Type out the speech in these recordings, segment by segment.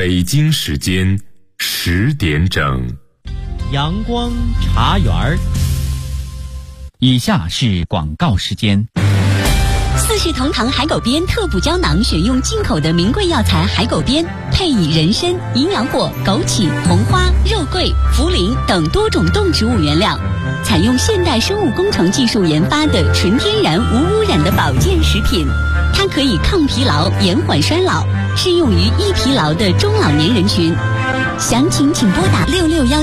北京时间10点整， 阳光茶园儿。以下是广告时间。 四世同堂海狗鞭特补胶囊选用进口的名贵药材海狗鞭，配以人参、营养果、枸杞、红花、肉桂、茯苓等多种动植物原料，采用现代生物工程技术研发的纯天然无污染的保健食品。它可以抗疲劳、延缓衰老，适用于易疲劳的中老年人群。详情请拨打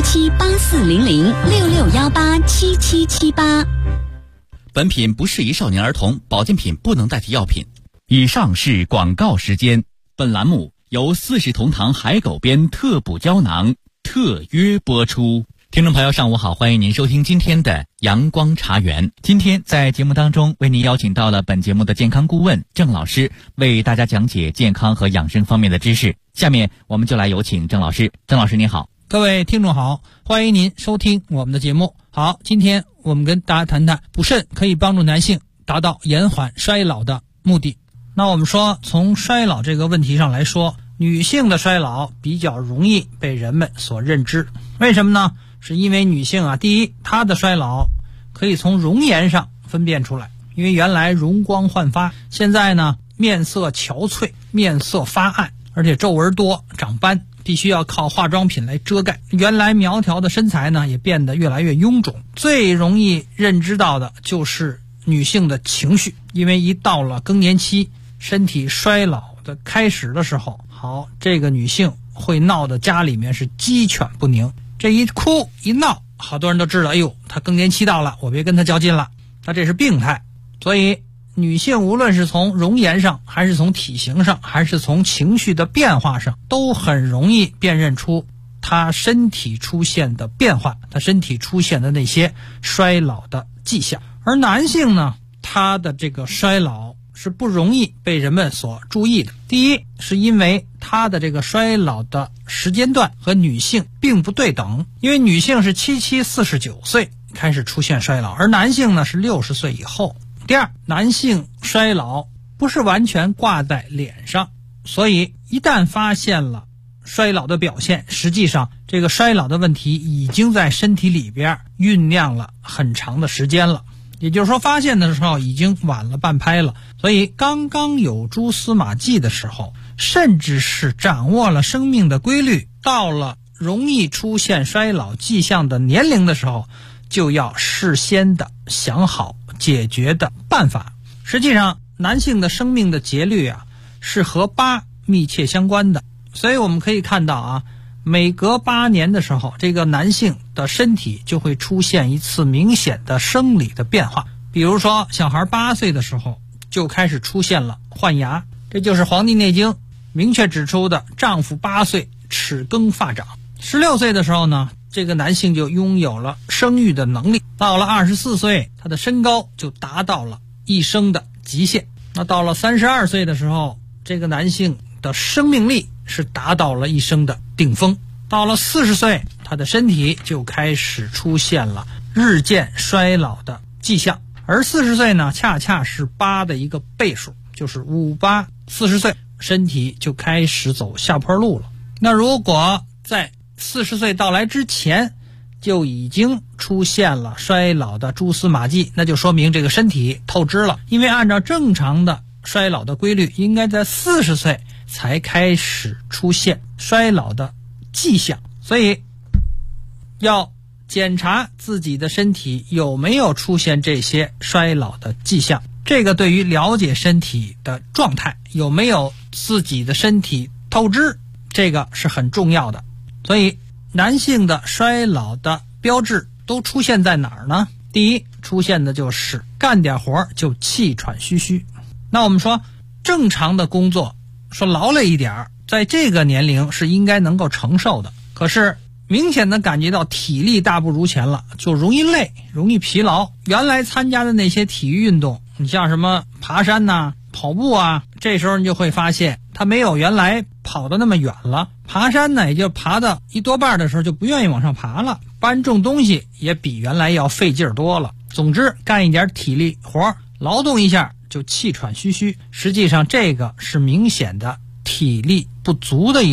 6617840066187778。 本品不适宜少年儿童，保健品不能代替药品。以上是广告时间。本栏目由四世同堂海狗鞭特补胶囊特约播出。听众朋友上午好，欢迎您收听今天的阳光茶园。今天在节目当中为您邀请到了本节目的健康顾问郑老师，为大家讲解健康和养生方面的知识。下面我们就来有请郑老师。郑老师您好。 各位听众好，欢迎您收听我们的节目。好，今天我们跟大家谈谈补肾可以帮助男性达到延缓衰老的目的。那我们说从衰老这个问题上来说，女性的衰老比较容易被人们所认知。为什么呢？是因为女性第一，她的衰老可以从容颜上分辨出来，因为原来容光焕发，现在呢面色憔悴，面色发暗，而且皱纹多，长斑，必须要靠化妆品来遮盖。原来苗条的身材呢也变得越来越臃肿。最容易认知到的就是女性的情绪，因为一到了更年期，身体衰老的开始的时候，好，这个女性会闹得家里面是鸡犬不宁。这一哭一闹，好多人都知道，哎呦，她更年期到了，我别跟她较劲了，她这是病态。所以女性无论是从容颜上，还是从体型上，还是从情绪的变化上，都很容易辨认出她身体出现的变化，她身体出现的那些衰老的迹象。而男性呢，他的这个衰老是不容易被人们所注意的。第一，是因为他的这个衰老的时间段和女性并不对等，因为女性是47、49岁开始出现衰老，而男性呢是60岁以后。第二，男性衰老不是完全挂在脸上，所以一旦发现了衰老的表现，实际上这个衰老的问题已经在身体里边酝酿了很长的时间了。也就是说，发现的时候已经晚了半拍了。所以刚刚有蛛丝马迹的时候，甚至是掌握了生命的规律，到了容易出现衰老迹象的年龄的时候，就要事先的想好解决的办法。实际上男性的生命的节律是和8密切相关的。所以我们可以看到每隔8年的时候，这个男性的身体就会出现一次明显的生理的变化。比如说小孩8岁的时候就开始出现了换牙，这就是《黄帝内经》明确指出的丈夫8岁齿更发长。16岁的时候呢，这个男性就拥有了生育的能力。到了24岁，他的身高就达到了一生的极限。那到了32岁的时候，这个男性的生命力是达到了一生的顶峰。到了40岁，他的身体就开始出现了日渐衰老的迹象。而40岁呢，恰恰是8的一个倍数，就是58， 40岁身体就开始走下坡路了。那如果在40岁到来之前就已经出现了衰老的蛛丝马迹，那就说明这个身体透支了。因为按照正常的衰老的规律，应该在40岁才开始出现衰老的迹象。所以要检查自己的身体有没有出现这些衰老的迹象，这个对于了解身体的状态，有没有自己的身体透支，这个是很重要的。所以男性的衰老的标志都出现在哪儿呢？第一，出现的就是干点活就气喘吁吁。那我们说正常的工作，说劳累一点，在这个年龄是应该能够承受的。可是明显的感觉到体力大不如前了，就容易累，容易疲劳。原来参加的那些体育运动，你像什么爬山跑步这时候你就会发现他没有原来跑得那么远了。爬山呢，也就爬到一多半的时候就不愿意往上爬了，搬重东西也比原来要费劲多了。总之干一点体力活，劳动一下就气喘吁吁，实际上这个是明显的体力不足的一种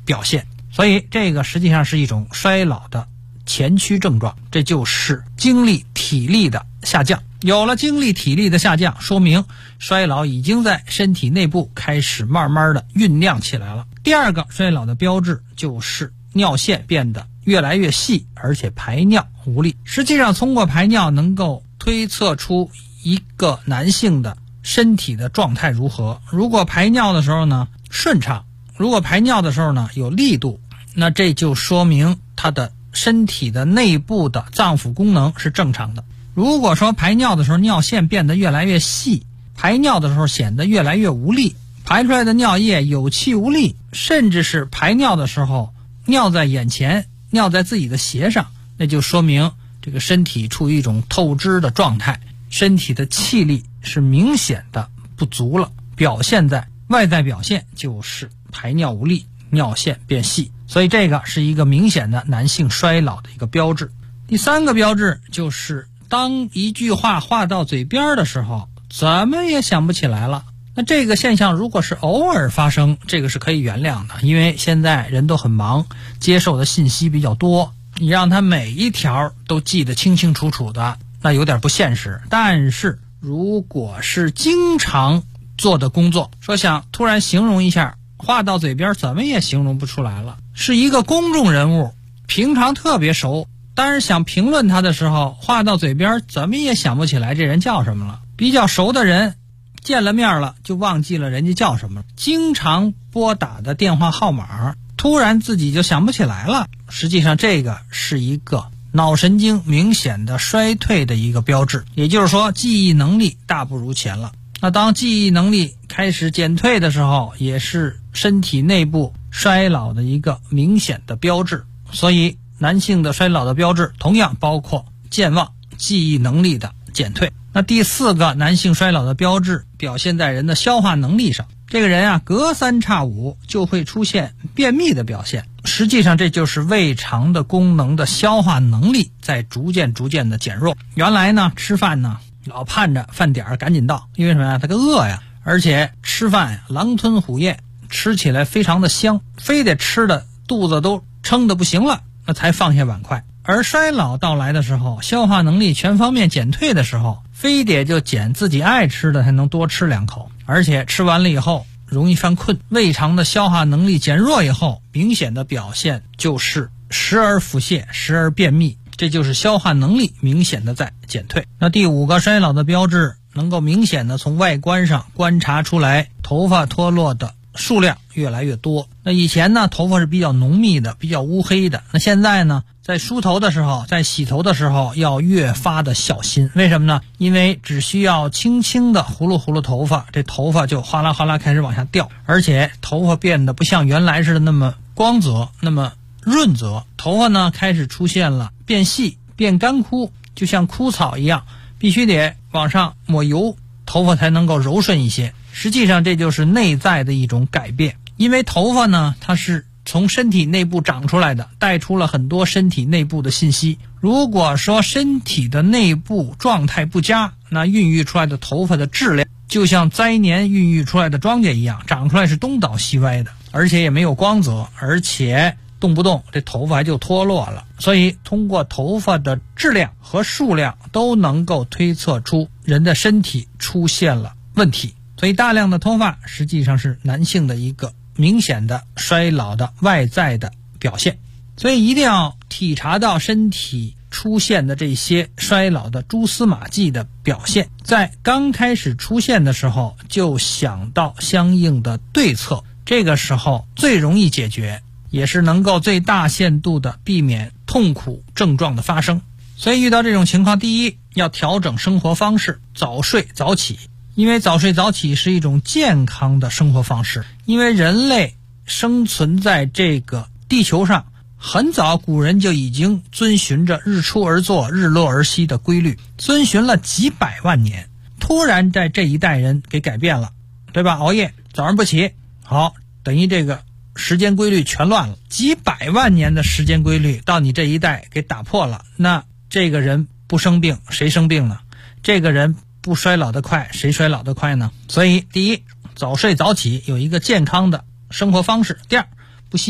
表现。所以这个实际上是一种衰老的前驱症状，这就是精力体力的下降。有了精力体力的下降，说明衰老已经在身体内部开始慢慢的酝酿起来了。第二个衰老的标志就是尿线变得越来越细，而且排尿无力。实际上通过排尿能够推测出一个男性的身体的状态如何。如果排尿的时候呢顺畅，如果排尿的时候呢有力度，那这就说明他的身体的内部的脏腑功能是正常的。如果说排尿的时候尿线变得越来越细，排尿的时候显得越来越无力，排出来的尿液有气无力，甚至是排尿的时候尿在眼前，尿在自己的鞋上，那就说明这个身体处于一种透支的状态，身体的气力是明显的不足了，表现在外在表现就是排尿无力，尿线变细。所以这个是一个明显的男性衰老的一个标志。第三个标志就是当一句话话到嘴边的时候怎么也想不起来了。那这个现象如果是偶尔发生，这个是可以原谅的，因为现在人都很忙，接受的信息比较多，你让他每一条都记得清清楚楚的，那有点不现实。但是如果是经常做的工作，说想突然形容一下，话到嘴边怎么也形容不出来了。是一个公众人物，平常特别熟，但是想评论他的时候，话到嘴边怎么也想不起来这人叫什么了。比较熟的人见了面了就忘记了人家叫什么了。经常拨打的电话号码突然自己就想不起来了，实际上这个是一个脑神经明显的衰退的一个标志，也就是说记忆能力大不如前了。那当记忆能力开始减退的时候，也是身体内部衰老的一个明显的标志。所以男性的衰老的标志同样包括健忘、记忆能力的减退。那第四个男性衰老的标志表现在人的消化能力上，这个人啊隔三差五就会出现便秘的表现，实际上这就是胃肠的功能的消化能力在逐渐的减弱。原来呢吃饭呢老盼着饭点赶紧到，因为什么呀？他个饿呀，而且吃饭呀狼吞虎咽，吃起来非常的香，非得吃的肚子都撑得不行了，那才放下碗筷。而衰老到来的时候，消化能力全方面减退的时候，非得就捡自己爱吃的才能多吃两口，而且吃完了以后容易犯困。胃肠的消化能力减弱以后，明显的表现就是时而腹泻，时而便秘，这就是消化能力明显的在减退。那第五个衰老的标志能够明显的从外观上观察出来，头发脱落的数量越来越多。那以前呢头发是比较浓密的，比较乌黑的，那现在呢在梳头的时候，在洗头的时候要越发的小心。为什么呢？因为只需要轻轻的呼噜头发，这头发就哗啦哗啦开始往下掉，而且头发变得不像原来似的那么光泽，那么润泽，头发呢开始出现了变细变干枯，就像枯草一样，必须得往上抹油，头发才能够柔顺一些。实际上这就是内在的一种改变，因为头发呢它是从身体内部长出来的，带出了很多身体内部的信息。如果说身体的内部状态不佳，那孕育出来的头发的质量就像灾年孕育出来的庄稼一样，长出来是东倒西歪的，而且也没有光泽，而且动不动这头发还就脱落了。所以通过头发的质量和数量都能够推测出人的身体出现了问题。所以大量的头发实际上是男性的一个明显的衰老的外在的表现。所以一定要体察到身体出现的这些衰老的蛛丝马迹的表现，在刚开始出现的时候就想到相应的对策，这个时候最容易解决，也是能够最大限度的避免痛苦症状的发生。所以遇到这种情况，第一要调整生活方式，早睡早起。因为早睡早起是一种健康的生活方式，因为人类生存在这个地球上，很早古人就已经遵循着日出而作日落而息的规律，遵循了几百万年，突然在这一代人给改变了，对吧？熬夜早上不起，好，等于这个时间规律全乱了，几百万年的时间规律到你这一代给打破了，那这个人不生病谁生病呢？这个人不衰老得快谁衰老得快呢？所以第一，早睡早起，有一个健康的生活方式。第二，不吸烟，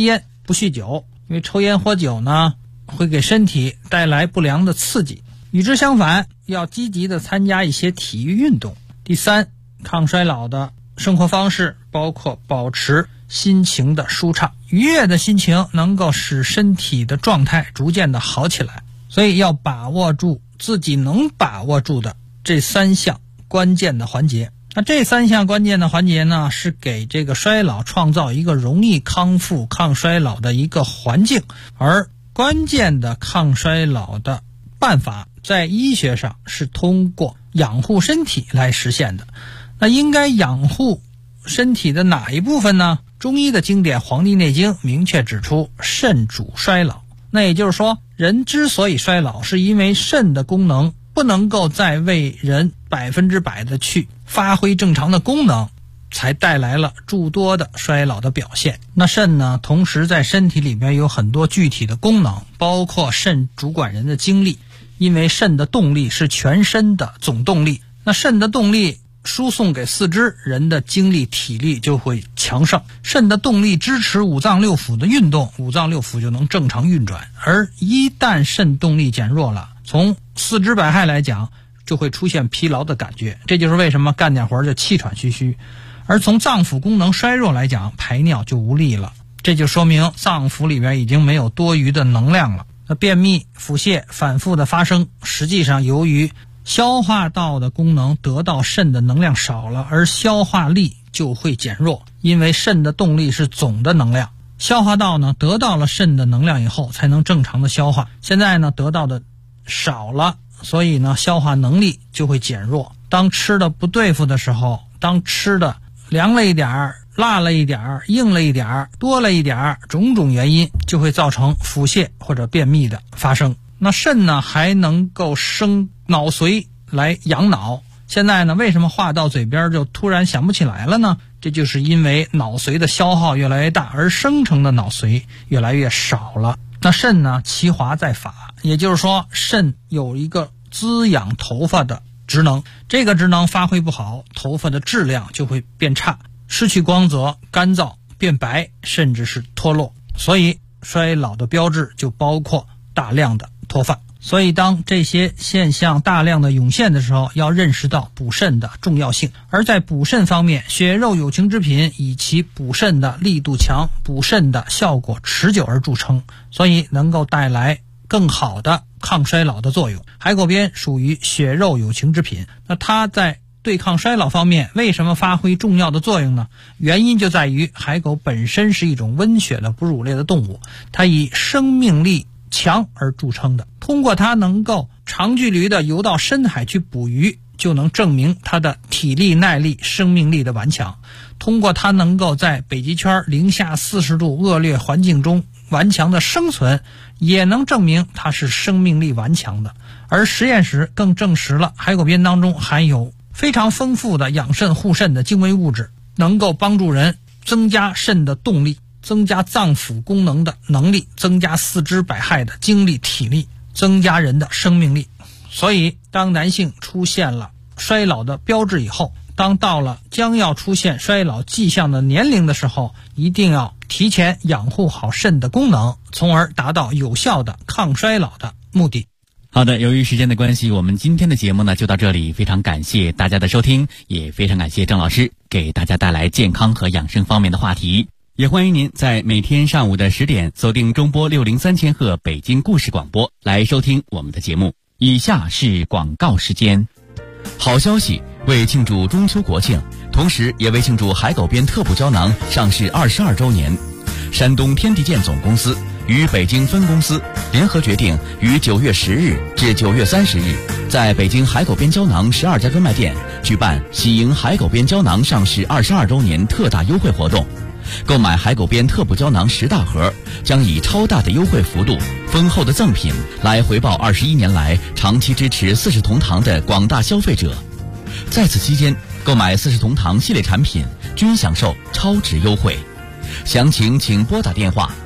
不酗酒，因为抽烟喝酒呢会给身体带来不良的刺激。与之相反，要积极的参加一些体育运动。第三，抗衰老的生活方式包括保持心情的舒畅，愉悦的心情能够使身体的状态逐渐的好起来，所以要把握住自己能把握住的这3项关键的环节。那这3项关键的环节呢，是给这个衰老创造一个容易康复抗衰老的一个环境，而关键的抗衰老的办法在医学上是通过养护身体来实现的。那应该养护身体的哪一部分呢？中医的经典《黄帝内经》明确指出，肾主衰老。那也就是说，人之所以衰老，是因为肾的功能不能够再为人100%的去发挥正常的功能，才带来了诸多的衰老的表现。那肾呢，同时在身体里面有很多具体的功能，包括肾主管人的精力，因为肾的动力是全身的总动力，那肾的动力输送给四肢，人的精力体力就会强盛。肾的动力支持五脏六腑的运动，五脏六腑就能正常运转。而一旦肾动力减弱了，从四肢百骸来讲，就会出现疲劳的感觉，这就是为什么干点活就气喘吁吁。而从脏腑功能衰弱来讲，排尿就无力了，这就说明脏腑里边已经没有多余的能量了。那便秘、腹泻反复的发生，实际上由于消化道的功能得到肾的能量少了，而消化力就会减弱，因为肾的动力是总的能量，消化道呢得到了肾的能量以后才能正常的消化，现在呢得到的少了，所以呢消化能力就会减弱。当吃的不对付的时候，当吃的凉了一点、辣了一点、硬了一点、多了一点，种种原因就会造成腹泻或者便秘的发生。那肾呢还能够生脑髓来养脑，现在呢为什么话到嘴边就突然想不起来了呢？这就是因为脑髓的消耗越来越大，而生成的脑髓越来越少了。那肾呢其华在发，也就是说肾有一个滋养头发的职能，这个职能发挥不好，头发的质量就会变差，失去光泽、干燥、变白，甚至是脱落。所以衰老的标志就包括大量的脱发。所以当这些现象大量的涌现的时候，要认识到补肾的重要性。而在补肾方面，血肉有情之品以其补肾的力度强、补肾的效果持久而著称，所以能够带来更好的抗衰老的作用。海狗鞭属于血肉有情之品，那它在对抗衰老方面为什么发挥重要的作用呢？原因就在于海狗本身是一种温血的哺乳类的动物，它以生命力强而著称的。通过它能够长距离的游到深海去捕鱼，就能证明它的体力、耐力、生命力的顽强。通过它能够在北极圈零下40度恶劣环境中顽强的生存，也能证明它是生命力顽强的。而实验室更证实了海狗鞭当中含有非常丰富的养肾护肾的精微物质，能够帮助人增加肾的动力，增加脏腑功能的能力，增加四肢百骸的精力体力，增加人的生命力。所以当男性出现了衰老的标志以后，当到了将要出现衰老迹象的年龄的时候，一定要提前养护好肾的功能，从而达到有效的抗衰老的目的。 好的，由于时间的关系，我们今天的节目呢就到这里，非常感谢大家的收听，也非常感谢郑老师给大家带来健康和养生方面的话题。也欢迎您在每天上午的10点锁定中波603千赫北京故事广播来收听我们的节目。以下是广告时间。好消息，为庆祝中秋国庆，同时也为庆祝海狗鞭特补胶囊上市22周年，山东天地健总公司与北京分公司联合决定于9月10日至9月30日，在北京海狗鞭胶囊12家专卖店举办喜迎海狗鞭胶囊上市22周年特大优惠活动。购买海狗鞭特补胶囊10大盒，将以超大的优惠幅度、丰厚的赠品来回报21年来长期支持四世同堂的广大消费者。在此期间，购买四世同堂系列产品均享受超值优惠。详情请拨打电话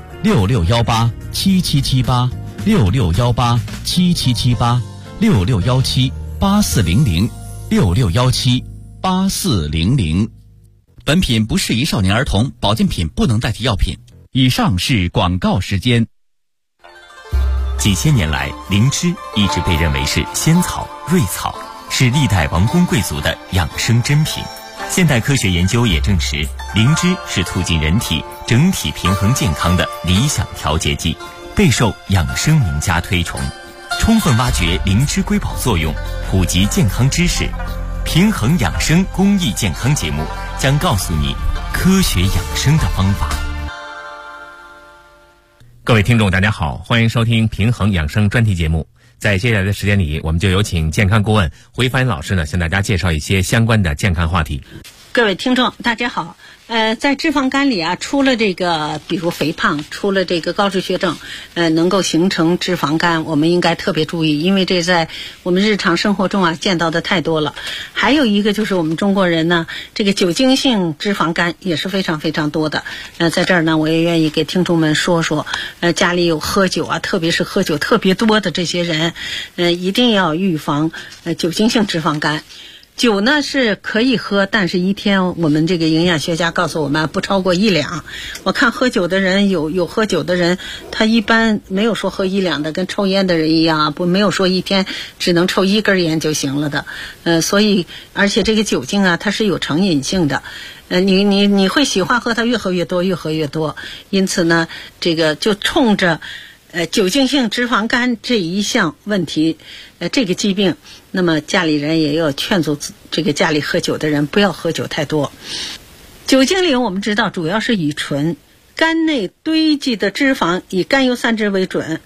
66187778 66187778 66178400 66178400。本品不适宜少年儿童，保健品不能代替药品。 以上是广告时间。 几千年来，灵芝一直被认为是仙草、瑞草，是历代王公贵族的养生珍品。现代科学研究也证实，灵芝是促进人体整体平衡健康的理想调节剂，备受养生名家推崇。充分挖掘灵芝瑰宝作用，普及健康知识，平衡养生公益健康节目将告诉你科学养生的方法。 各位听众大家好，欢迎收听平衡养生专题节目。在接下来的时间里，我们就有请健康顾问回帆老师呢，向大家介绍一些相关的健康话题。 各位听众大家好，在脂肪肝里啊，除了这个比如肥胖，除了这个高脂血症，能够形成脂肪肝，我们应该特别注意，因为这在我们日常生活中啊见到的太多了。还有一个就是我们中国人呢，这个酒精性脂肪肝也是非常非常多的。在这儿呢，我也愿意给听众们说说，家里有喝酒啊，特别是喝酒特别多的这些人，一定要预防酒精性脂肪肝。酒呢是可以喝，但是一天我们这个营养学家告诉我们不超过1两。我看喝酒的人有喝酒的人，他一般没有说喝1两的，跟抽烟的人一样，没有说一天只能抽1根烟就行了的。所以而且这个酒精啊，它是有成瘾性的。你会喜欢喝它，越喝越多，越喝越多。因此呢，这个就冲着酒精性脂肪肝这一项问题，这个疾病，那么家里人也要劝阻这个家里喝酒的人不要喝酒太多。酒精里我们知道主要是乙醇，肝内堆积的脂肪以甘油三酯为准。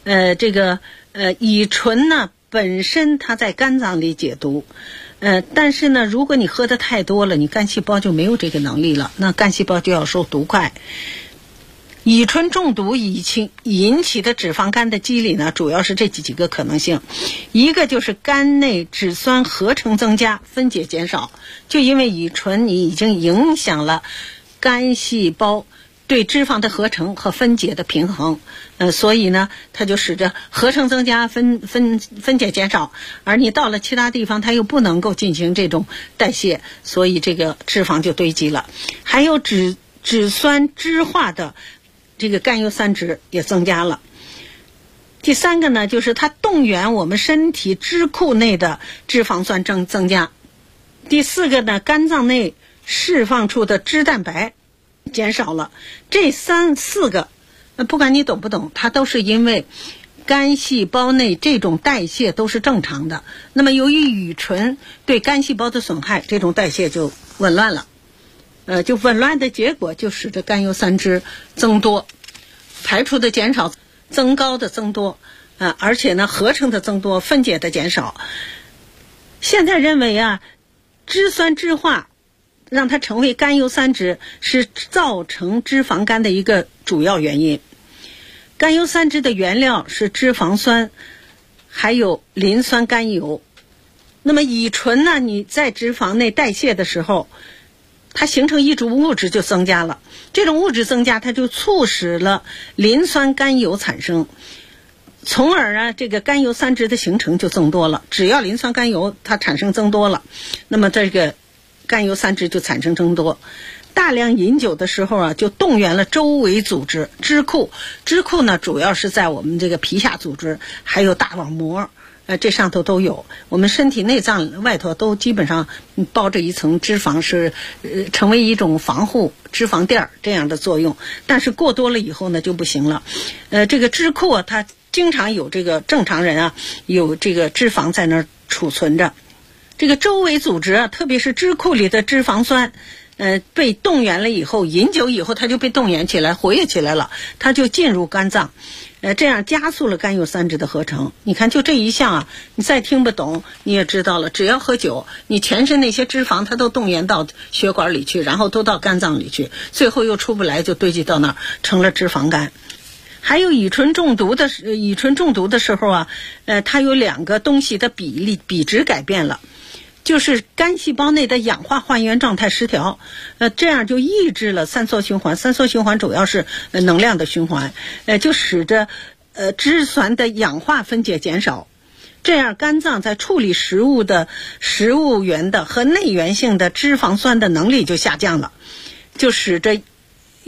乙醇呢本身它在肝脏里解毒，但是呢，如果你喝的太多了，你肝细胞就没有这个能力了，那肝细胞就要受毒害。乙醇中毒引起的脂肪肝的机理呢，主要是这几个可能性。一个就是肝内脂酸合成增加，分解减少，就因为乙醇你已经影响了肝细胞对脂肪的合成和分解的平衡，所以呢，它就使得合成增加，分解减少，而你到了其他地方，它又不能够进行这种代谢，所以这个脂肪就堆积了。还有脂酸酯化的这个甘油三酯也增加了。第三个呢，就是它动员我们身体脂库内的脂肪酸增加。第四个呢，肝脏内释放出的脂蛋白减少了。这四个不管你懂不懂，它都是因为肝细胞内这种代谢都是正常的，那么由于乙醇对肝细胞的损害，这种代谢就紊乱了。就紊乱的结果就使得甘油三酯增多，排出的减少，增高的增多，而且呢合成的增多，分解的减少。现在认为啊，脂酸酯化让它成为甘油三酯是造成脂肪肝的一个主要原因。甘油三酯的原料是脂肪酸，还有磷酸甘油。那么乙醇呢，你在脂肪内代谢的时候，它形成一种物质就增加了，这种物质增加，它就促使了磷酸甘油产生，从而啊，这个甘油三酯的形成就增多了。只要磷酸甘油它产生增多了，那么这个甘油三酯就产生增多。大量饮酒的时候啊，就动员了周围组织脂库。脂库呢，主要是在我们这个皮下组织，还有大网膜。这上头都有，我们身体内脏外头都基本上包着一层脂肪，是成为一种防护脂肪垫这样的作用。但是过多了以后呢就不行了。这个脂库啊，它经常有这个正常人啊有这个脂肪在那儿储存着。这个周围组织啊，特别是脂库里的脂肪酸，被动员了以后，饮酒以后它就被动员起来，活跃起来了，它就进入肝脏。这样加速了甘油三酯的合成。你看就这一项啊，你再听不懂你也知道了，只要喝酒，你全身那些脂肪它都动员到血管里去，然后都到肝脏里去，最后又出不来，就堆积到那儿成了脂肪肝。还有乙醇中毒的时候啊，它有2个东西的比值改变了，就是肝细胞内的氧化还原状态失调，这样就抑制了三羧循环。三羧循环主要是能量的循环，就使得脂酸的氧化分解减少。这样肝脏在处理食物源的和内源性的脂肪酸的能力就下降了，就使得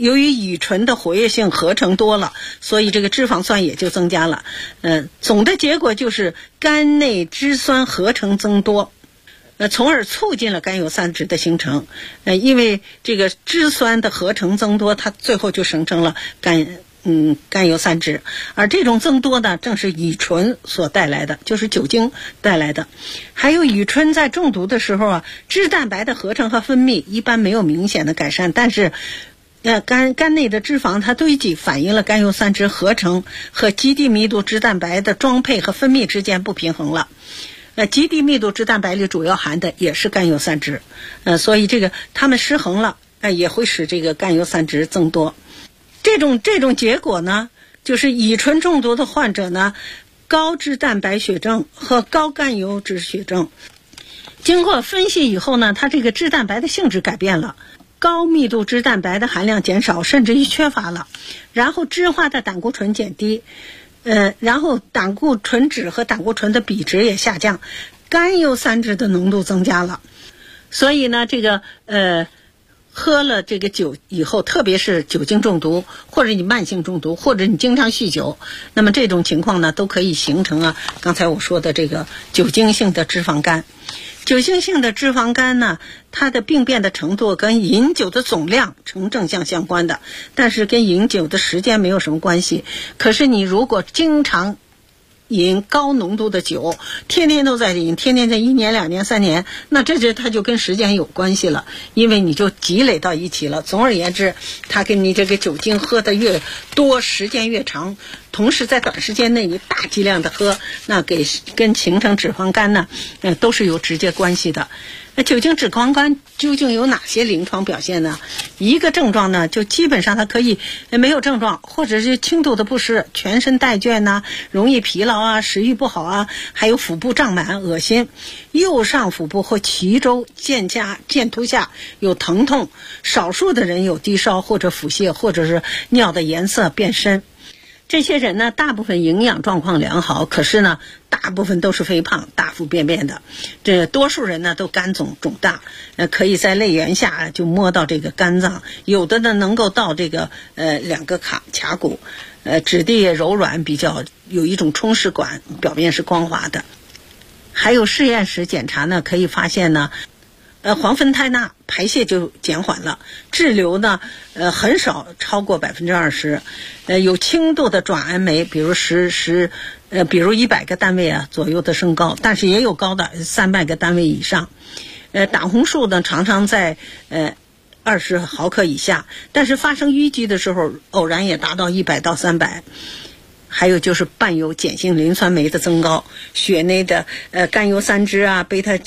由于乙醇的活跃性合成多了，所以这个脂肪酸也就增加了。总的结果就是肝内脂酸合成增多，从而促进了甘油三酯的形成。因为这个脂酸的合成增多，它最后就生成了甘油三酯，而这种增多呢，正是乙醇所带来的，就是酒精带来的。还有乙醇在中毒的时候啊，脂蛋白的合成和分泌一般没有明显的改善，但是肝内的脂肪它堆积，反映了甘油三酯合成和极低密度脂蛋白的装配和分泌之间不平衡了。极低密度脂蛋白里主要含的也是甘油三酯，所以这个它们失衡了，也会使这个甘油三酯增多。这种结果呢，就是乙醇中毒的患者呢，高脂蛋白血症和高甘油脂血症。经过分析以后呢，它这个脂蛋白的性质改变了，高密度脂蛋白的含量减少，甚至于缺乏了，然后脂化的胆固醇减低，然后胆固醇酯和胆固醇的比值也下降，甘油三酯的浓度增加了。所以呢，这个喝了这个酒以后，特别是酒精中毒，或者你慢性中毒，或者你经常酗酒，那么这种情况呢，都可以形成刚才我说的这个酒精性的脂肪肝。酒精性的脂肪肝呢，它的病变的程度跟饮酒的总量呈正向相关的，但是跟饮酒的时间没有什么关系。可是你如果经常饮高浓度的酒，天天都在饮，天天在1年2年3年，那它就跟时间有关系了，因为你就积累到一起了。总而言之，它跟你这个酒精喝的越多，时间越长，同时在短时间内你大剂量的喝，那跟形成脂肪肝呢，都是有直接关系的。那酒精脂肪肝究竟有哪些临床表现呢？一个症状呢，就基本上它可以没有症状，或者是轻度的不适，全身带倦呐，容易疲劳啊，食欲不好啊，还有腹部胀满、恶心，右上腹部或脐周、剑突下有疼痛，少数的人有低烧或者腹泻，或者是尿的颜色变深。这些人呢，大部分营养状况良好，可是呢，大部分都是肥胖、大腹便便的。这多数人呢，都肝肿大，可以在肋缘下就摸到这个肝脏，有的呢能够到这个2个髂骨，质地也柔软，比较有一种充实感，表面是光滑的。还有实验室检查呢，可以发现呢，黄酚肽钠排泄就减缓了，滞留呢很少超过20%，有轻度的转氨酶，比如100个单位左右的升高，但是也有高的300个单位以上。胆红素呢常常在20毫克以下，但是发生淤积的时候偶然也达到100到300。还有就是伴有碱性磷酸酶的增高，血内的甘油三酯啊、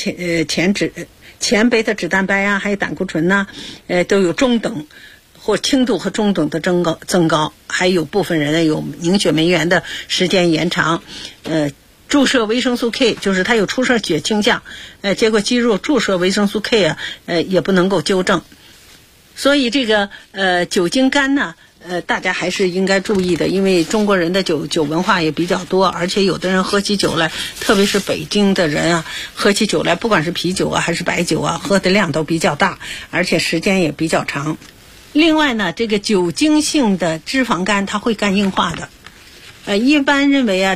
前贝塔脂蛋白啊，还有胆固醇呐，都有中等或轻度和中等的增高。还有部分人有凝血酶原的时间延长，注射维生素 K， 就是它有出射血倾向，结果肌肉注射维生素 K 也不能够纠正。所以这个酒精肝呢，大家还是应该注意的，因为中国人的酒文化也比较多，而且有的人喝起酒来，特别是北京的人喝起酒来，不管是啤酒还是白酒喝的量都比较大，而且时间也比较长。另外呢，这个酒精性的脂肪肝它会肝硬化的。一般认为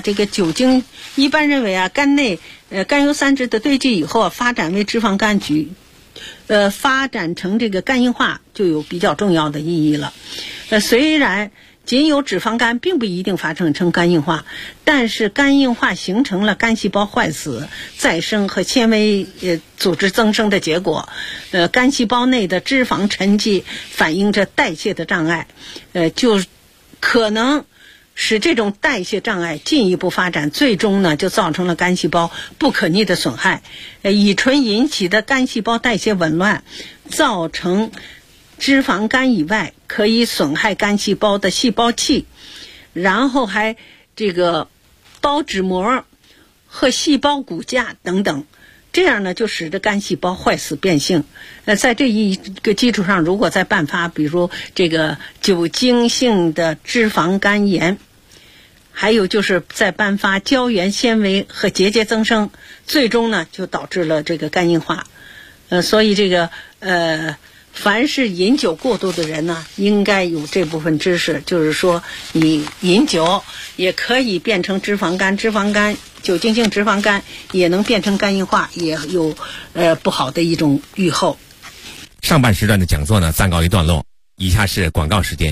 肝内甘油三酯的堆积以后发展为脂肪肝发展成这个肝硬化就有比较重要的意义了。虽然仅有脂肪肝并不一定发展成肝硬化，但是肝硬化形成了肝细胞坏死、再生和纤维组织增生的结果。肝细胞内的脂肪沉积反映着代谢的障碍，就可能使这种代谢障碍进一步发展，最终呢就造成了肝细胞不可逆的损害。乙醇引起的肝细胞代谢紊乱，造成脂肪肝以外，可以损害肝细胞的细胞器，然后还这个胞质膜和细胞骨架等等。这样呢，就使得肝细胞坏死变性。在这一个基础上，如果再伴发，比如这个酒精性的脂肪肝炎，还有就是在颁发胶原纤维和结节增生，最终呢就导致了这个肝硬化。所以这个凡是饮酒过度的人呢，应该有这部分知识，就是说你饮酒也可以变成脂肪肝，脂肪肝酒精性脂肪肝也能变成肝硬化，也有不好的一种预后。 上半时段的讲座呢暂告一段落，以下是广告时间。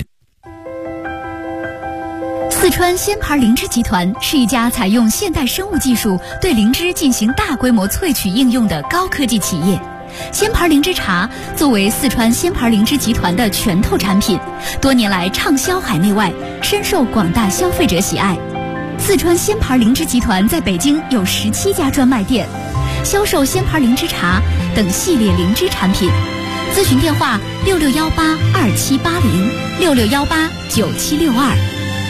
四川鲜牌灵芝集团是一家采用现代生物技术对灵芝进行大规模萃取应用的高科技企业。鲜牌灵芝茶作为四川鲜牌灵芝集团的拳头产品，多年来畅销海内外，深受广大消费者喜爱。四川鲜牌灵芝集团在北京有17家专卖店，销售鲜牌灵芝茶等系列灵芝产品。咨询电话66182780，66189762。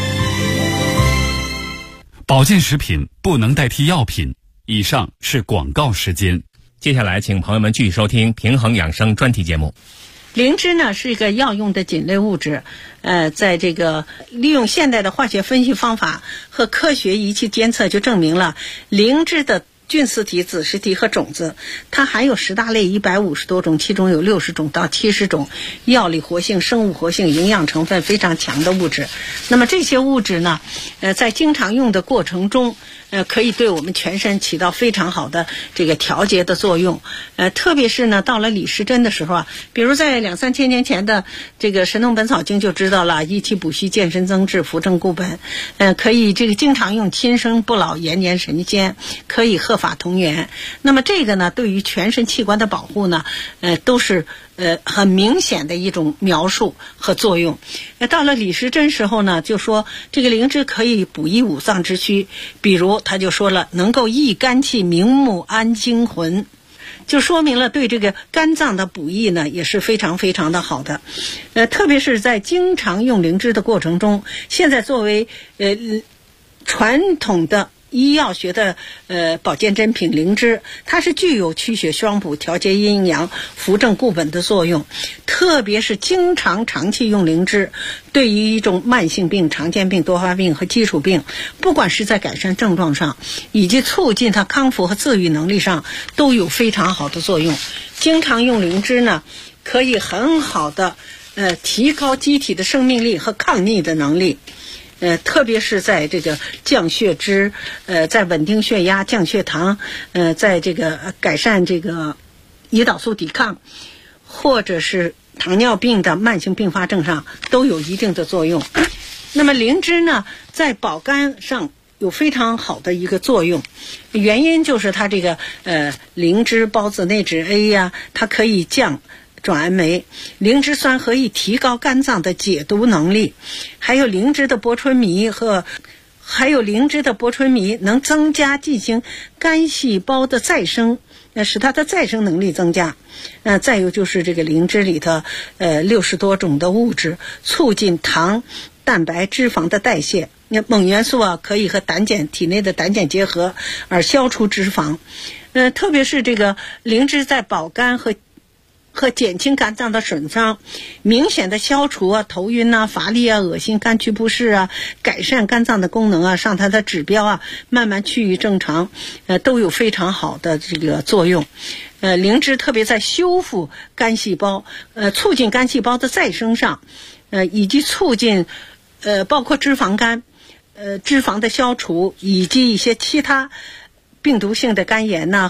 保健食品不能代替药品。以上是广告时间。 接下来请朋友们继续收听平衡养生专题节目。 灵芝呢是一个药用的菌类物质，在这个利用现代的化学分析方法和科学仪器监测，就证明了灵芝的菌丝体、子实体和种子，它含有10大类150多种，其中有60种到70种药理活性、生物活性、营养成分非常强的物质。那么这些物质呢，在经常用的过程中，可以对我们全身起到非常好的这个调节的作用。特别是呢，到了李时珍的时候啊，比如在2-3千年前的这个《神农本草经》就知道了，益气补虚、健身增智、扶正固本，可以这个经常用，亲生不老，延年神仙，可以鹤发同源。那么这个呢，对于全身器官的保护呢，都是很明显的一种描述和作用。到了李时珍时候呢，就说这个灵芝可以补益五脏之虚，比如他就说了，能够益肝气、明目、安精魂，就说明了对这个肝脏的补益呢也是非常非常的好的。特别是在经常用灵芝的过程中，现在作为传统的医药学的保健珍品灵芝，它是具有驱血双补、调节阴阳、扶正固本的作用。特别是长期用灵芝，对于一种慢性病、常见病、多发病和基础病，不管是在改善症状上，以及促进它康复和自愈能力上，都有非常好的作用。经常用灵芝呢，可以很好的提高机体的生命力和抗逆的能力。特别是在这个降血脂，在稳定血压、降血糖，在这个改善这个胰岛素抵抗，或者是糖尿病的慢性并发症上都有一定的作用。那么灵芝呢，在保肝上有非常好的一个作用，原因就是它这个灵芝孢子内酯 A 呀，它可以降转氨酶，灵芝酸可以提高肝脏的解毒能力，还有灵芝的柏醇醚能增加进行肝细胞的再生，使它的再生能力增加。再有就是这个灵芝里的60多种的物质，促进糖、蛋白、脂肪的代谢。锰元素啊，可以和体内的胆碱结合而消除脂肪。特别是这个灵芝在保肝和减轻肝脏的损伤，明显的消除头晕乏力恶心、肝区不适改善肝脏的功能让它的指标慢慢趋于正常，都有非常好的这个作用。灵芝特别在修复肝细胞、促进肝细胞的再生上，以及促进包括脂肪肝、脂肪的消除，以及一些其他病毒性的肝炎